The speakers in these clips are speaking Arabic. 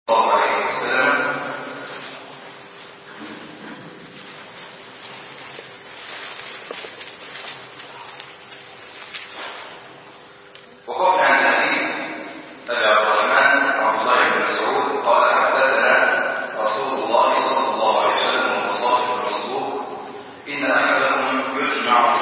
الله عليه وسلم وقفنا عند حديث أبي عبد الرحمن عبد الله بن مسعود قال حدثنا رسول الله صلى الله عليه وسلم والصادق المصدوق إن أحدكم يجمع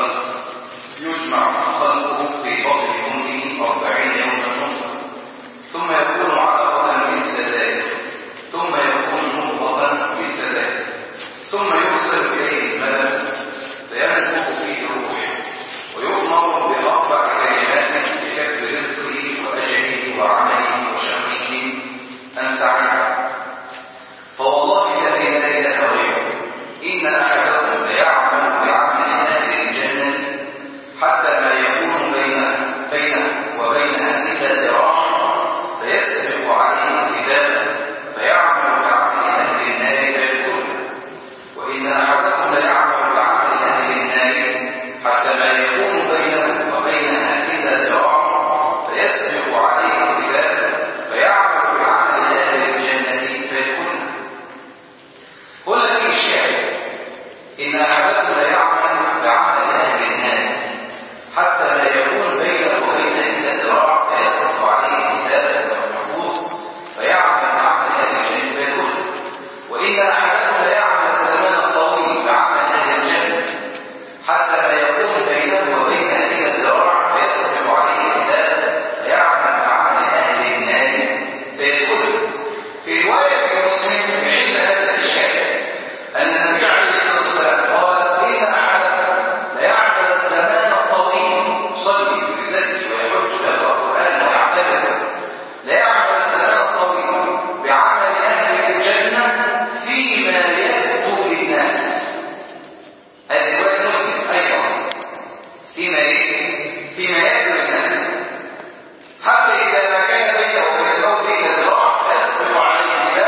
خلقه في بطن أمه 40 يوما نطفة ثم يكون علقة مثل ذلك ثم يكون مضغة مثل ذلك ثم يرسل إليه الملك فينفخ فيه الروح ويؤمر بأربع كلمات بكتب رزقه وأجله وعمله وشقيه أم سعيده فوالله الذي لا إله غيره إن أحدكم ليعمل بعمل أهل الجنة حتى ما يكون بينه وبينها إلا ذراع فيسبق عليه الكتاب فيعمل بعمل أهل النار فيدخلها وإن أحدكم ليعمل بعمل أهل النار حتى ما يكون بينه وبينها إلا ذراع فيسبق عليه الكتاب فيعمل بعمل أهل الجنة فيدخلها. قل في الشعر إن أحدكم ليعمل بعمل أهل النار حتى ما يكون بينه وبينها إلا ذراع فيسبق عليه الكتاب والنفوس فيعمل بعمل أهل الجنة فيدخلها. وإن أحدكم ليعمل الزمان الطويل بعمل أهل الجنة حتى ما يكون بينه وبينها إلا ذراع فيسبق عليه الكتاب فيعمل بعمل أهل النار فيدخلها. في رواية مسلم عند هذا الشيء أن النبي عليه الصلاة والسلام قال إن أحدكم ليعمل الزمان الطويل يصلي ويزكي ويحج ويقرأ القرآن ويعتبر ليعمل الزمان الطويل بعمل أهل الجنة فيما يبدو للناس. هذه رواية مسلم أيضا فيما يبدو للناس حتى إذا ما كان بينه وبين الموت إلا ذراع فيسبق عليه الكتاب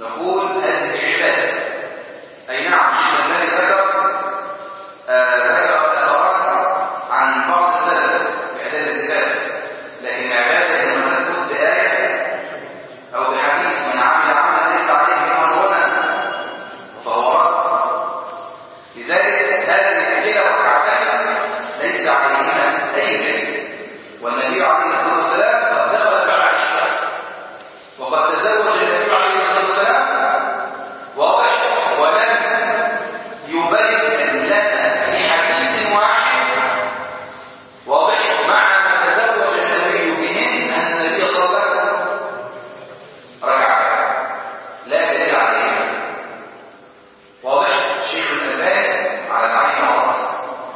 نقول هذه عبادة. أي نعم الشيخ الألباني ذكر أثرا عن بعض السلف في إعداد الكتاب، لكن العبادة لما تثبت بآية أو بحديث من عمل عملا ليس عليه أمرنا فهو رد. لذلك هذه كلا ركعتين ليس عليهما أي شيء، والنبي عليه الصلاة والسلام قد دخل بعائشة وقد تزوج النبي عليه الصلاة والسلام واضح، ولم يبين لنا في حديث واحد واضح مع ما تزوج النبي بهن أن النبي صلى الله عليه وسلم ركعتين لا دليل عليهما. واضح الشيخ الألباني على العين والرأس،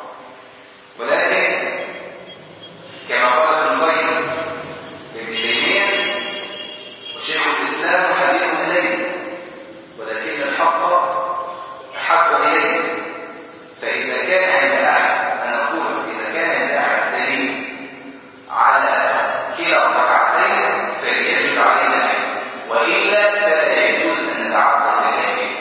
ولكن كما قال ابن القيم ابن تيمية وشيخ الإسلام حديث إليه، ولكن الحق أحب إليه. فإذا كان عند أحد، أنا أقول إذا كان عند أحد دليل على كلا الركعتين فيجب علينا العلم، وإلا فلا يجوز أن نتعبد بالله.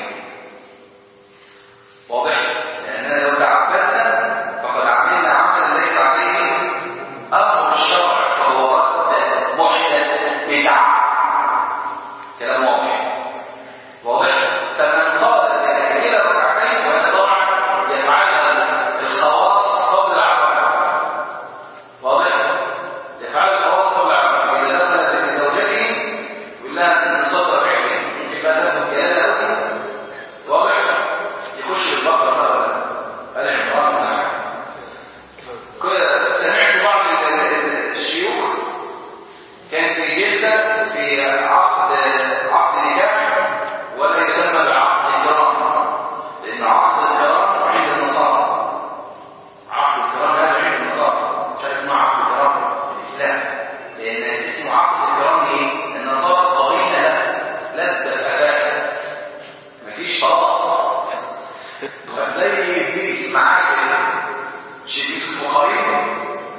واضح؟ لأننا لو تعبدنا فقد عملنا عملا ليس عليه أمر الشرع، فهو رد محدث بدعة. كلام واضح. واضح؟ فمن قال كلا ركعتين، وهذا طبعا يفعلها الخواص قبل العمل. واضح؟ يفعل الخواص قبل العمل. إذا دخلت بزوجته يقول لها نصدر عينين، ممكن بقى تاخد جلالة. واضح؟ يخش البقرة مثلا العمران ولا حاجة. سمعت بعض الشيوخ كان في جلسة في عقد نكاح ولا يسمى بعقد الكرام، لأن عقد الكرام عند النصارى. عقد الكرام هذا عند النصارى، مش اسمه عقد الكرام في الإسلام، لأن اسمه عقد الكرام ليه؟ النصارى قوية لذة أباها، مفيش طلاق زي إبليس معاك شيء اسمه قريب.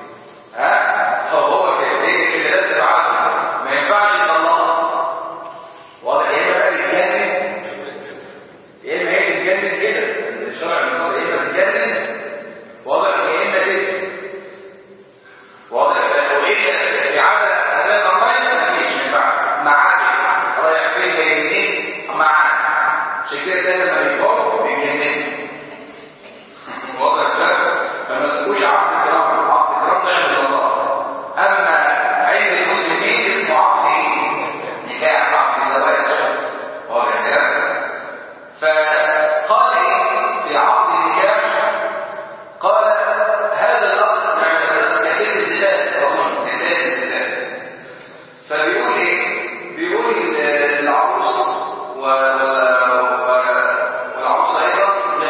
هو كده لازم عقد، ما ينفعش الله. واضح؟ يا اما بقى يتجنن، يا اما هي تتجنن كده، الشرع المصري يا اما تتجنن. واضح؟ يا اما كده. واضح؟ وايه اعاده اداء الضمائر مفيش، ما ينفعش معاك رايح فين جاي منين معاك. عشان كده زي لما بيكبروا بيتجننوا. واضح ده؟ فما تسيبوش عقد الكرام. عقد الكرام ده عند النصارى، اما عند المسلمين اسمه عقد نكاح، عقد زواج. واضح كده؟ فقال في عقد النكاح، قال هذا الاخ كثير الزلال اظن كثير الزلال، فبيقول ايه؟ بيقول العروس والعروس ايضا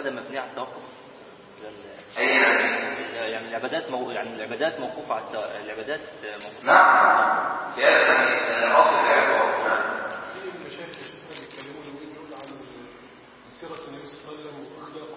عبادة مبنية على التوقف؟ أي حديث؟ يعني العبادات موقوفة على العبادات موقوفة. نعم في هذا الحديث أن الأصل العبادة موقوفة. في المشايخ بيتكلموا يقولوا عن سيرة النبي صلى الله عليه وسلم وأخلاقه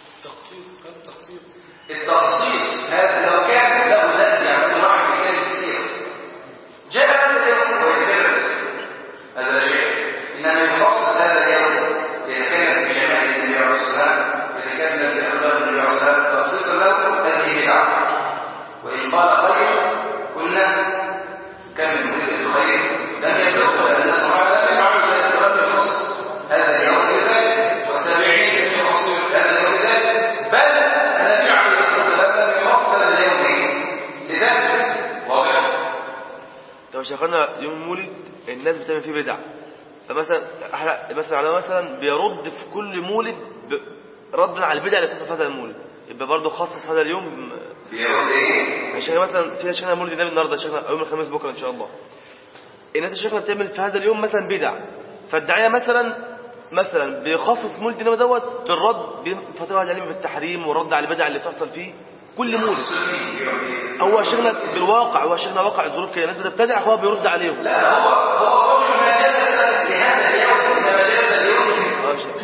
التخصيص هذا لو كان له ذات يعني صراحة في كتاب السيرة جاء هذا اليوم ويتدرس هذا لا شيء، إنما يخصص هذا اليوم إذا كان في جمال النبي عليه الصلاة والسلام، إذا كان في أخلاق النبي عليه الصلاة والسلام تخصيصا له هذه بدعة. وإن قال خير كنا كم من مدة الخير لم يبلغه لأن الصحابة لم يفعلوا ذلك ولم يخص هذا اليوم لذلك، والتابعين لم يخصوا هذا اليوم لذلك، بل النبي عليه الصلاة والسلام لم يخص هذا اليوم لذلك. واضح؟ لو شغلنا يوم المولد الناس بتعمل فيه بدع، فمثلا مثلا بيرد في كل مولد ردا على البدع اللي بتحصل في هذا المولد، يبقى برضه خصص هذا اليوم بيرد ايه؟ يعني مثلا في شيخنا مولد النبي النهارده، شيخنا يوم الخميس بكره ان شاء الله، الناس الشيخنا بتعمل في هذا اليوم مثلا بدع، فالداعيه مثلا بيخصص مولد النبي دوت بالرد بفتوى العلم بالتحريم والرد على البدع اللي بتحصل فيه كل مولد. هو شيخنا بالواقع، هو شيخنا واقع الظروف كده، الناس بتبتدع هو بيرد عليهم. لا هو كل ما جلس لهذا اليوم انما جلس اليوم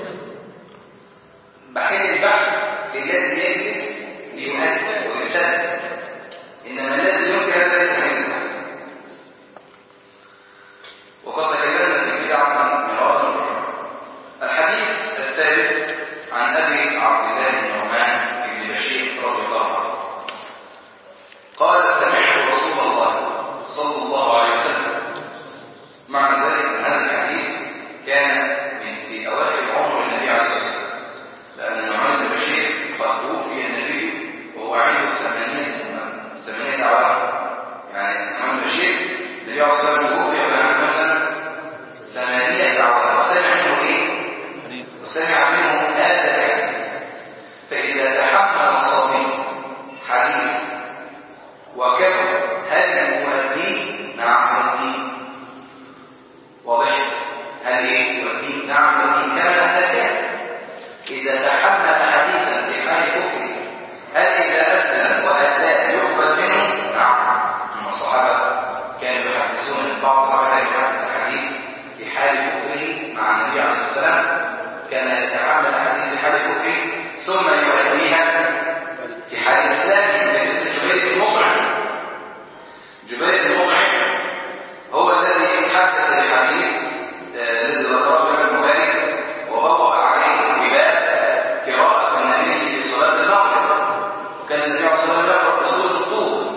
بحين البحث في الذي يجلس ليؤكد ويسدد، انما الذي يمكن هذا ليس من البحث. وقد تكلمنا في البدع مرارا. الحديث الثالث عن ابي عبد الله بن نعمان بن بشير رضي الله عنه قال سمعت رسول الله صلى الله عليه وسلم. معنى ذلك ان هذا الحديث كان في اواخر عمر النبي عليه الصلاه والسلام، لان نعمان بن بشير قد توفي النبي وهو عنده 8 عام. يعني نعمان بن بشير النبي عليه الصلاه والسلام توفي وكان عنده مثلا 8 عام، وسمع منه ايه؟ وسمع منه هذا الحديث. فاذا تحمل الصبي حديث وكبر هل يؤديه؟ نعم يؤديه. واضح؟ هل يؤديه؟ نعم يؤديه كما ذكر. إذا تحمل حديثا في حال كفره هل إذا أسلم وأداه يقبل منه؟ نعم. ثم الصحابة كانوا يحدثون، بعض الصحابة كان يحدث حديث في حال كفره مع النبي عليه الصلاة والسلام، كان يتحمل حديث في حال كفره ثم يؤديها في حال إسلامه، مثل جبير بن مطعم. جبير بن مطعم هو الذي حدث الحديث الذي ذكره الإمام البخاري وبوب عليه بباب قراءة النبي في صلاة المغرب، وكان النبي عليه الصلاة والسلام يقرأ بسورة الطور،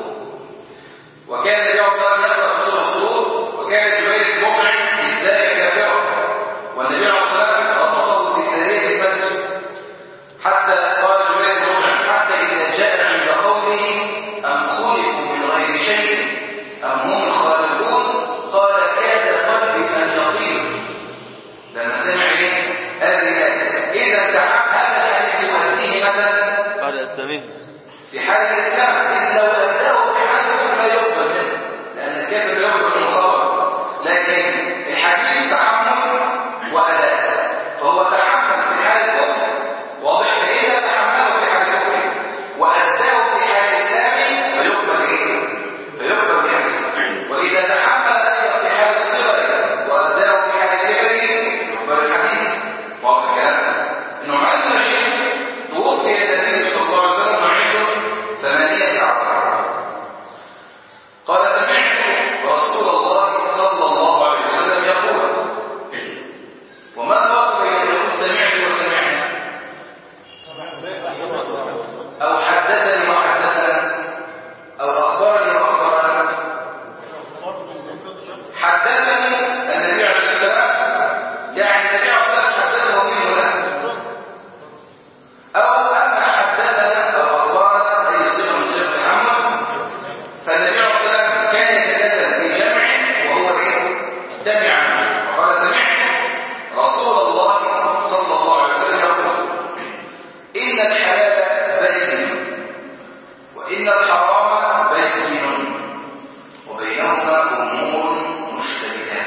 وكان النبي عليه الصلاة والسلام يقرأ بسورة الطور، وكان جبير بن مطعم ذلك كافرا، والنبي عليه الصلاة والسلام ربطه في سرية المسجد حتى قال جبير بن مطعم حتى إذا جاء عند قوله أم خلقوا من غير شيء أم هم الخالقون قال كاد قلبي أن يطير. لما سمع هذه الآية إذا تعب هذا الحديث يؤديه مثلا بعد إسلامه في حال الإسلام، إذ لو أداه في حال الكفر لا يقبل منه، لأن الكافر لا يقبل منه طبعا، لكن الحديث تحمل وأداء، فهو تحمل في حال الكفر. واضح؟ فإذا تحمله في حال الكفر وأداه في حال الإسلام فيقبل إيه؟ فيقبل الحديث. وإذا تحمل أيضا في حال الصغر وأداه في حال الكبر يقبل الحديث. واضح كلام؟ النعمان بن بشير توفي النبي صلى الله عليه وسلم وعنده 8 عام. قال سمعت رسول الله صلى الله عليه وسلم يقول، وما الفرق بين أن يقول سمعت وسمعنا؟ أو حدثني وحدثنا، أو أخبرني وأخبرنا. حدثني النبي عليه السلام يعني النبي عليه السلام حدثه منه له، أو أما حدثنا أو أخبرنا أي صيغة من صيغ التحمل، فالنبي عليه السلام كان يتكلم في جمع وهو سمع. وقال سمعت رسول الله صلى الله عليه وسلم يقول إن الحلال بين وإن الحرام بين وبينهما أمور مشتبهات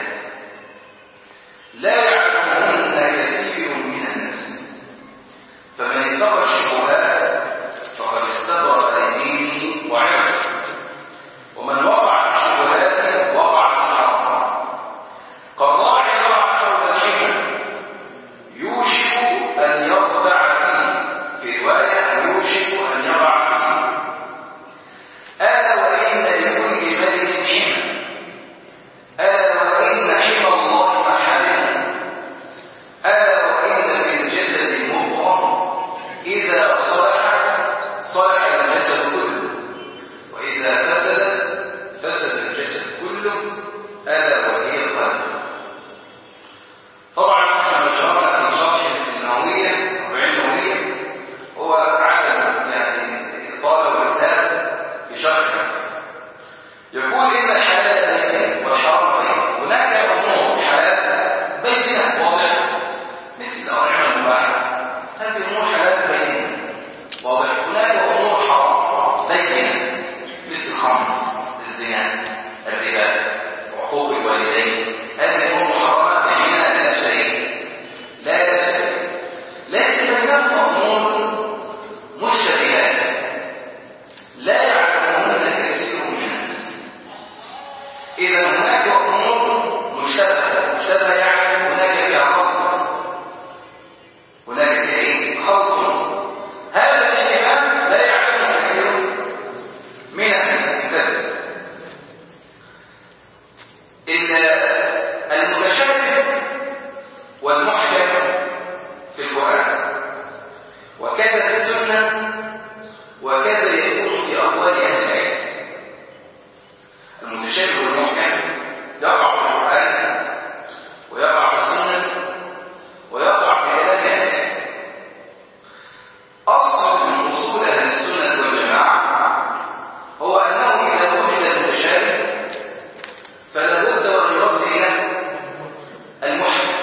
ألا وهي القلب. طبعا احنا اشرنا في شرح النووية 40 نووية هو عدم يعني إطالة وإسهال في شرح النفس. يقول إن الحلال بين والحرام بين، هناك أمور حلال بينها واضحة مثل الأطعمة المباحة، هذه أمور حلال بينها واضحة. هناك أمور حرام بينها مثل الخمر، الزنا، الربا، وحقوق الوالدين، هذه أمور محرمة بينها لا شيء لا شيء. لكن بينهم أمور مشتبهات لا يعلمونها كثير من الناس. إذا هناك أمور مشتبهة يعني هناك فيها خلط، هناك فيها خلط. هذا الاشتباه لا يعلمه كثير من الناس. المتشابه والمحكم في القرآن وكذا في السنة وكذا يكون في أقوال أهل العلم. المتشابه والمحكم يقع في القرآن ويقع في السنة ويقع في كلام أهل العلم. أصل من أصول أهل السنة والجماعة هو أنه إذا وجد المتشابه فلا بد أن يرد إلى المحكم.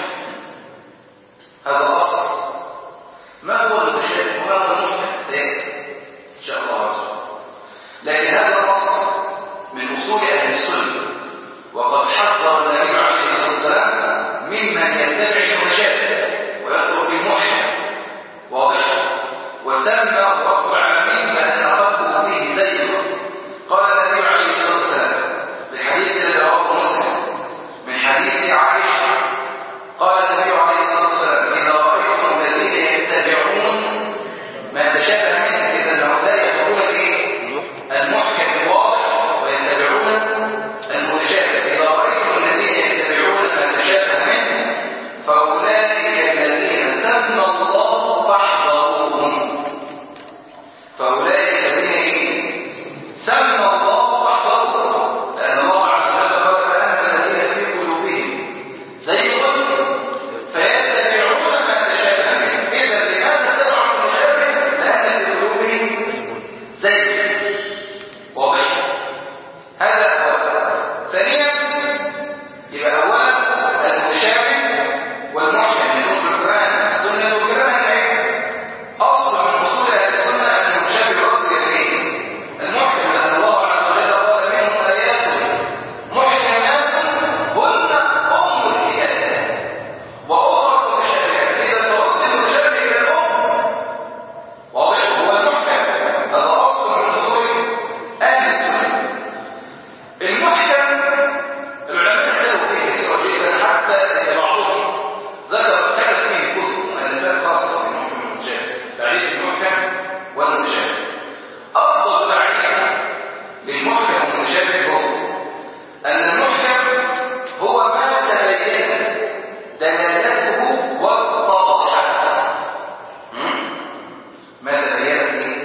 هذا الأصل. ما هو المتشابه وما هو المحكم سيأتي إن شاء الله عز وجل. لكن هذا الأصل من أصول أهل السنة، وقد حذر النبي عليه الصلاة والسلام ممن يتبع المتشابه ويترك المحكم واضح. وسمى رب العالمين ما تقبل به زيغا. قال النبي عليه الصلاة والسلام في حديث الذي رواه مسلم من حديث عائشة، قال النبي عليه الصلاة والسلام إذا رأيتم الذين يتبعون ما تشابه منه، إذا هؤلاء يتبعون المحكم الواضح ويتبعون المتشابه. إذا رأيتم الذين يتبعون ما تشابه منه فأولئك الذين سمى الله فاحذروهم. فأولئك الذين سمى الله فاحذروهم، لأن الله عز وجل قال فأما الذين في قلوبهم زيغ فيتبعون ما تشابه منه. إذا لماذا تبعوا المتشابه؟ لأن في قلوبهم زيغ. واضح؟ هذا أولا. ثانيا يبقى أولا المتشابه والمحكم من أمور القرآن السنة والكلام العلم. أصل من أصول أهل السنة أن المتشابه يرد إليه المحكم، لأن الله عز وجل قال منهم آيات محكمات هن أم الكتاب وأخرى متشابهات. إذا توصل المتشابه إلى الأم واضح هو المحكم. هذا أصل من أصول أهل السنة. المحكم العلماء اختلفوا فيه كثيرا جدا، حتى بعضهم ذكر كتب فيه كتب مؤلفات خاصة بالمحكم والمتشابه، تعريف المحكم والمتشابه. أفضل تعريف للمحكم والمتشابه هو أن المحكم هو ما تبينت دلالته واتضحت. ما تبينت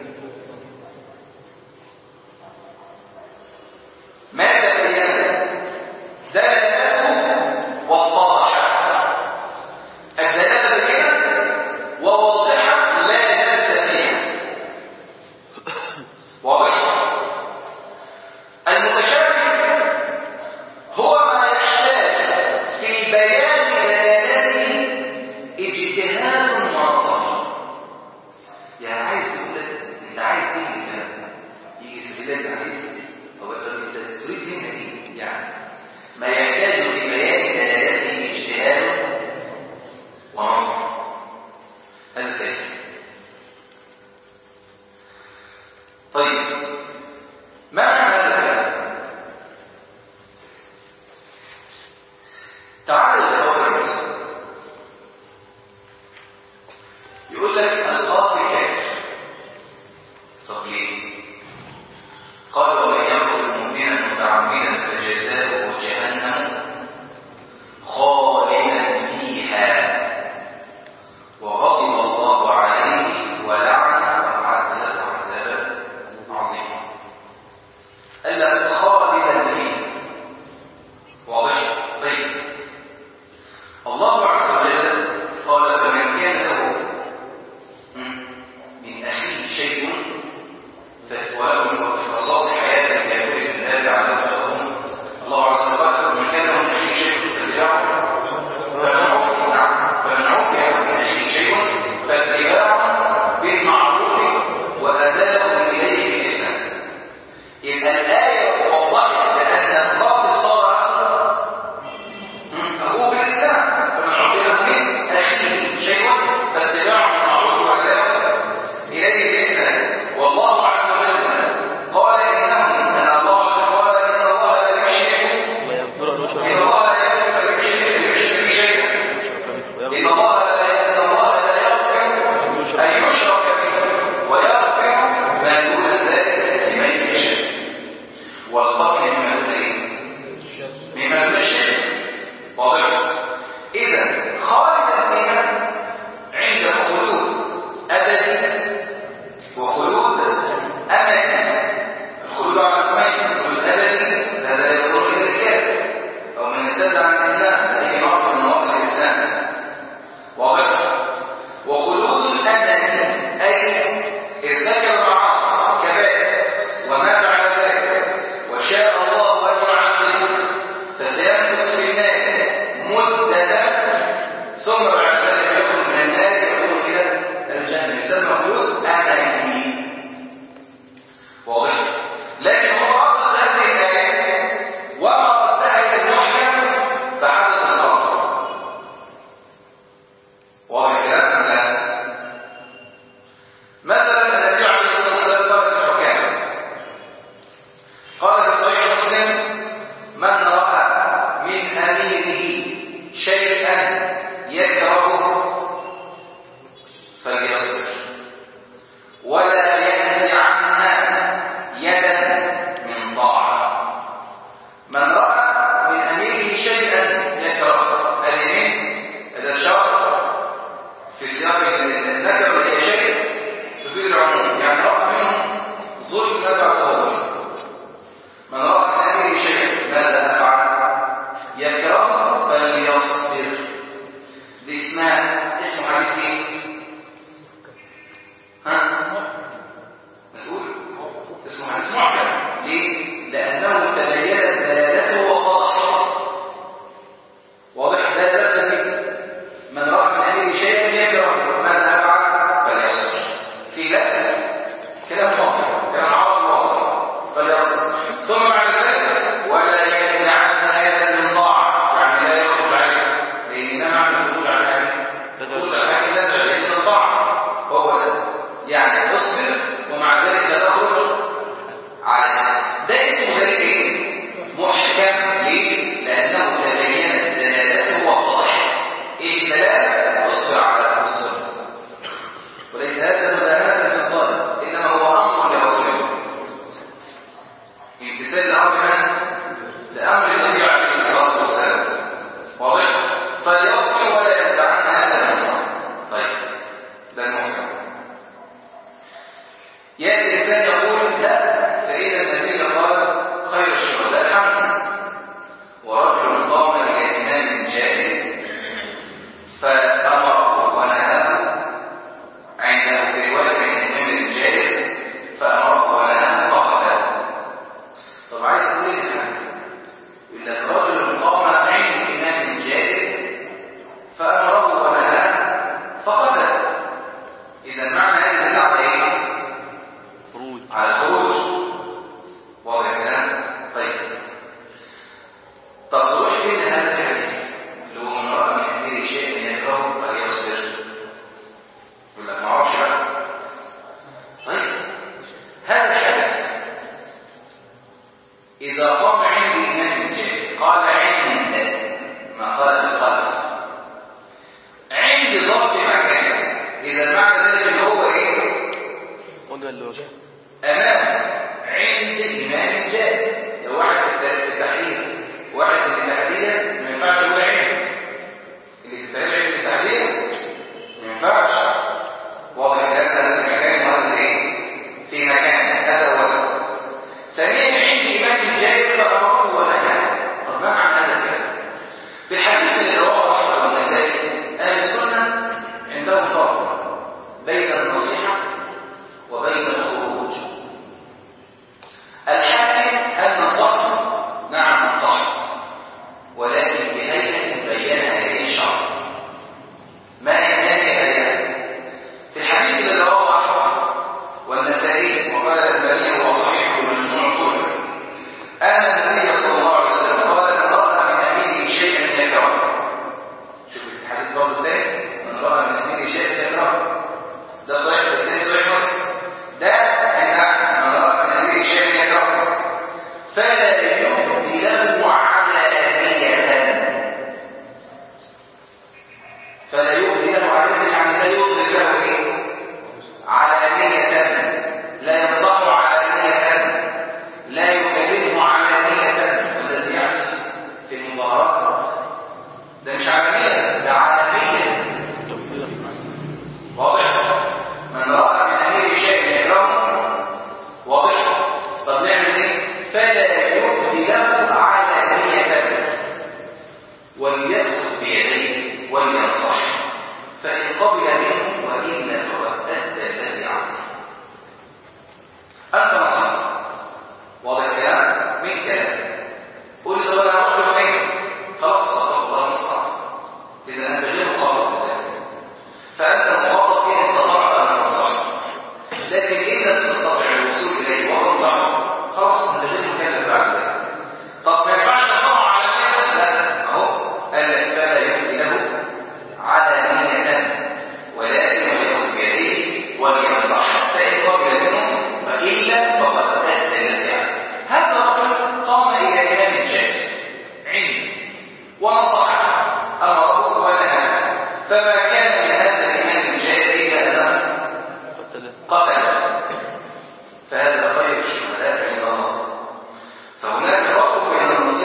ما تبينت دلالته واتضحت. الدلالة بينت ووضحت لا نفس فيها. واضح؟ المتشابه هو ما يحتاج في بيان دلالته اجتهاد ونظر. يعني عايز يقول لك انت عايز يجي استدلال عايز او انت تريد منها ايه؟ يعني ما يحتاج في بيان دلالته اجتهاد ونظر. هذا سهل. طيب ما معنى هذا الكلام؟ تعالوا للخوارج. يقول لك القاضي كافر. طب ليه؟ قال ومن يقتل مؤمنا متعمدا فجزاؤه جهنم خالدا فيها وغضب الله عليه ولعنه وأعد له عذابا عظيما. ألا خالدا فيه من رأى من أميره شيئا يكره اليمين هذا شرط في سياق النكر وهي شيء تفيد العموم، يعني رأى منه ظلم لا بعده ظلم. من رأى من أميره شيئا ماذا أفعل؟ يكره فليصبر. دي اسمه حديث ايه؟ نقول اسمه حديث محكم. ليه؟ لأنه تبينت دلالته ووضحها. واضح دلالته. من رأى من أميره شيئا يكره ماذا أفعل؟ فليصبر. في لبس كلام واضح، كلام عربي واضح، فليصبر. ثم بعد ذلك ولا ينزعن يدا من طاعة، يعني لا يخرج عليه، إنما الخروج على الحاكم الخروج على الحاكم نزع بيد من طاعة، هو ده. يعني اصبر ومع ذلك لا تخرج على ده. اسمه ذلك ايه؟ محكم. ليه؟ لأنه تبينت دلالته ووضحت. ايه الدلالة؟ اصبر على اصبر. وليس هذا مدانة بالظالم، إنما هو أمر لرسوله، امتثال الأمر لأمر النبي عليه الصلاة والسلام. واضح؟ فليصبر ولا يدعن هذا الأمر. طيب ده المحكم. يأتي الإنسان يقول لا، فإذا النبي قال خير الشهداء 5 ورجل قام إلى إمام جاهل فأمره ونهاه، عنده في رواية من إمام جاهل فأمره ونهاه فقتله. طب عايز تقول إيه الحديث؟ يقول لك رجل قام عند إمام جاهل فأمره ونهاه فقتله. إذا معنى هذا دل على إيه؟ على الخروج. واضح الكلام؟ طيب نروح فين هذا الحديث اللي هو من رأى من أميره شيئا يكره فليصبر؟ يقول لك ما اعرفش بقى. طيب هذا الحديث إذا قام عندي إمام جاهل قال عند ما قال الخلف عند ضبط مكان، إذا معنى ذلك اللي هو إيه؟ قلنا الوجه أمام عند إمام جاهل. لو واحد في التحليل واحد في التحليل ما ينفعش يقول عند، اللي في التحليل عند التحليل ما ينفعش. واضح هذا المكان وهذا ايه؟ في مكان هذا هو. ثانيا عند إمام جاهل فأمره ونهاه. طب ما معنى هذا الكلام؟ في الحديث اللي رواه أحمد والنسائي أهل السنة عندهم فرق بين النصيحة وبين الخروج. الحاكم هل نصح؟ نعم نصح، ولكن بهيئة بينها هذه الشرع. ما هي هذه؟ في الحديث الذي رواه أحمد والنسائي وقال الألباني هو صحيح ومجموع طوله أن النبي صلى الله عليه وسلم قال من رأى من أميره شيئا يكره. شوف الحديث برضه الثاني، من رأى من أميره شيئا يكره، ده صحيح، الثاني صحيح مسلم. ده أن من رأى من أميره شيئا يكره فلا يهدي له علانية. فلا يهدي له علانية يعني لا يصرف له ايه؟ علانية، لا ينصحه علانية، لا يكلمه علانية. والذي يحدث في المظاهرات ده مش علانية، ده علانية. واضح؟ من رأى من أمير شيء يكرهه. واضح؟ طب نعمل ايه؟ فلا يهدي له علانية وليأخذ بيديه ولينصح، فإن قبل منه وإلا فقد أدى الذي عليه. أنت نصح. واضح الكلام؟ من كلام قل له أنا أروح فين؟ خلاص صدق الله مصطفى. إذا أنت غير مخاطب بذلك، فأنت مخاطب فيه استطعت أن تنصح. لكن إذا تستطيع الوصول إليه وتنصح خلاص أنت غير مكلف بعد ذلك. طب ما ينفعش تطلع على نية؟ لا، أهو قال لك فلا يهدي له علانية ولكن وليأخذ بيديه ولينصح، فإن قبل منه وإلا فقد أدى الذي عليه. هذا الرجل قام إلى إمام جاهل عنده ونصحه، أمره ونهاه، فما كان من هذا الإمام الجاهل إلا أنه قتله. فهذا خير الشهداء عند الله. فهناك فرق بين النصيحة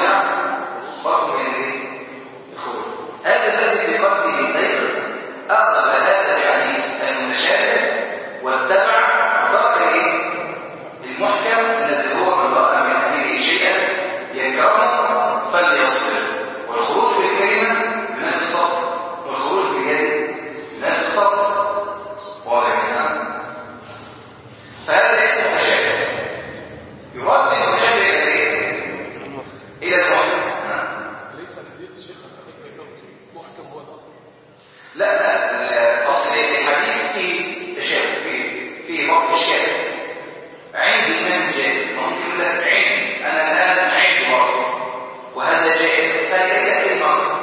الحديث الشيخ الحقيقي محكم هو الأصل. لا اصل الحديث فيه تشابه فيه موقف الشاهد عندي امام جاهل ممكن يقول لك عندي انا الان عندي مرض وهذا جاهل فليس المرض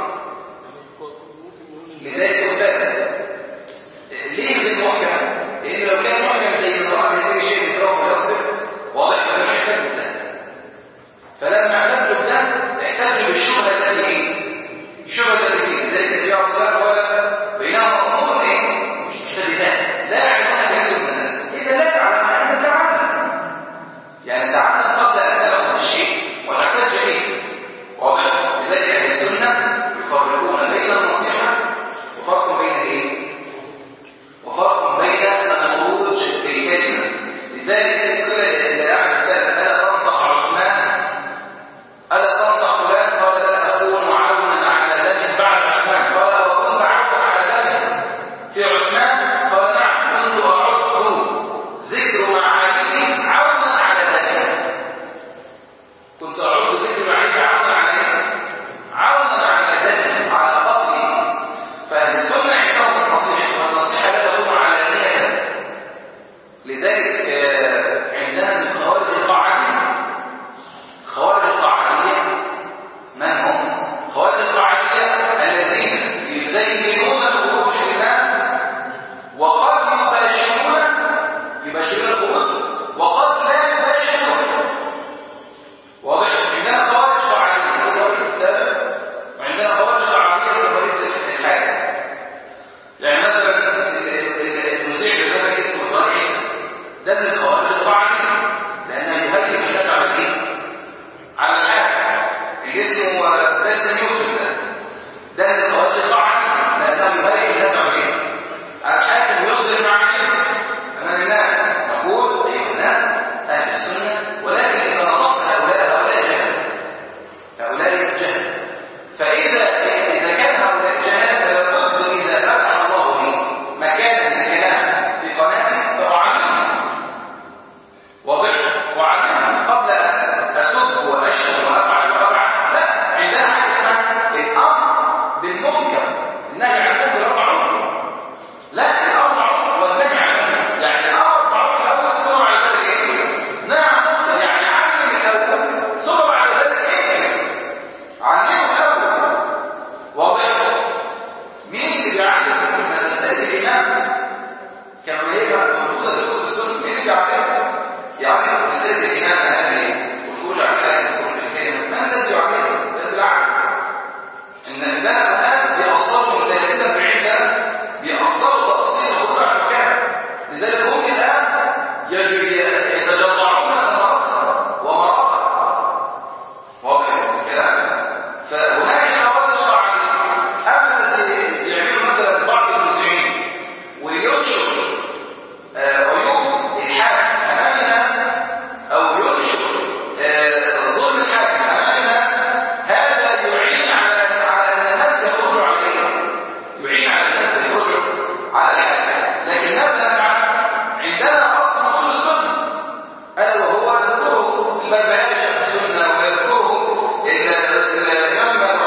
لذلك يقبل ليه بالمحكم؟ لان لو كان محكم زي المرأة اللي شيء يتروح ويصف واضح ما مش يحتاج ده فلما احتاجوا ده احتاجوا بالشغل الذي الشغل الذي فيه لذلك النبي عليه الصلاه والسلام بينما مأمور ايه؟ مش مشتبهات لا يعلمون بهذه الناس اذا لا تعلم ان تعلم يعني تعلم قبل ان تاخذ الشيء وتحتاج به واضح لذلك اهل السنه يفرقون بين النصيحه وفرق بين ايه؟ وفرق بين الخروج في الكلمه لذلك كل احد السلف الا تنصح عثمان الا تنصح فلان قال لا اكون عونا على ذلك بعد عثمان قال وكنت عونا على ذلك في عثمان قال نعم كنت اعد ذكر معانيه عونا على ذلك كنت اعد ذكر معانيه عونا على عونا على ذلك على قتله فاهل السنه عندهم النصيحه والنصيحه لا تكون علانيه لذلك عندنا من خوارج القاعديه خوارج القاعديه من هم؟ خوارج القاعديه الذين يزينون الخروج في الناس وقد يباشرون الخروج وقد لا يباشرون واضح عندنا خوارج قاعديه في الرئيس السابق وعندنا خوارج قاعديه في الرئيس الحالي يعني مثلا المذيع اللي اسمه ابراهيم عيسى ده من الخوارج القاعديه لانه يهيئ الناس على ايه؟ على الحاكم اللي اسمه باسم يوسف ده من الخوارج القاعديه لانه يهيئ الناس على ايه؟ على الحاكم يصدر معانيه امام الناس نقول ايها الناس اهل السنه ولكن اذا نصبنا هؤلاء جهل فاذا كان هؤلاء جهل فلابد اذا فتح الله لي مكان الكلام في قناتي فاعلمهم واضح واعلمهم قبل ان اسب واشتم وافعل لا عندنا حاجه اسمها الامر بالمنكر النهي عن المنكر معروف لكن الامر والنهي عن المنكر يعني الامر معروف الاول ثم بعد ذلك ايه؟ نعم يعني علم الاول ثم بعد ذلك ايه؟ علمه الاول واضح مين اللي بيعلم مسائل الامام كما هي موجوده في كتب السنه مين اللي بيعلمها؟ يعلم مسائل الامام هذه والخروج عن هذه الكلمه ما الذي يعلمها؟ بل بالعكس ان الناس بيأصلوا من ذلك بعيدا بيأصلوا تأصيل الخروج عن الكلام لذلك هم الان يتجرعون ثمرتها ومراتها واضح الكلام فهناك خوارج قاعديه اما الذي يعملوا مثلا بعض المذيعين وينشر عيوب الحاكم امام الناس او ينشر ظلم الحاكم امام الناس هذا يعين على ان الناس يخرجوا عليه يعين على الناس يخرجوا على الحاكم لكن ماذا نفعل؟ عندنا اصل اصول السنه الا وهو يذكره البربهاري شيخ السنه ويذكره الامام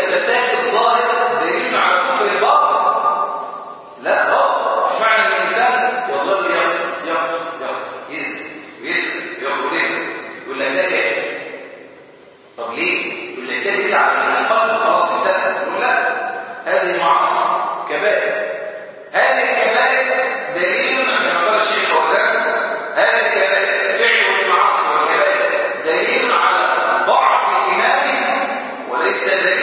الفساد الظاهر دليل على كفر الباطن. لا غلط، مش معنى ان الانسان يظل يقتل يسرق يقول لك ده كافر. طب ليه؟ يقول لك ده دليل على ان القلب خلاص انتهى. يقول لا، هذه معاصي كبائر. هذه الكبائر دليل كما قال الشيخ فوزان، هذه الكبائر فعل المعاصي والكبائر دليل على ضعف الايمان وليس دليل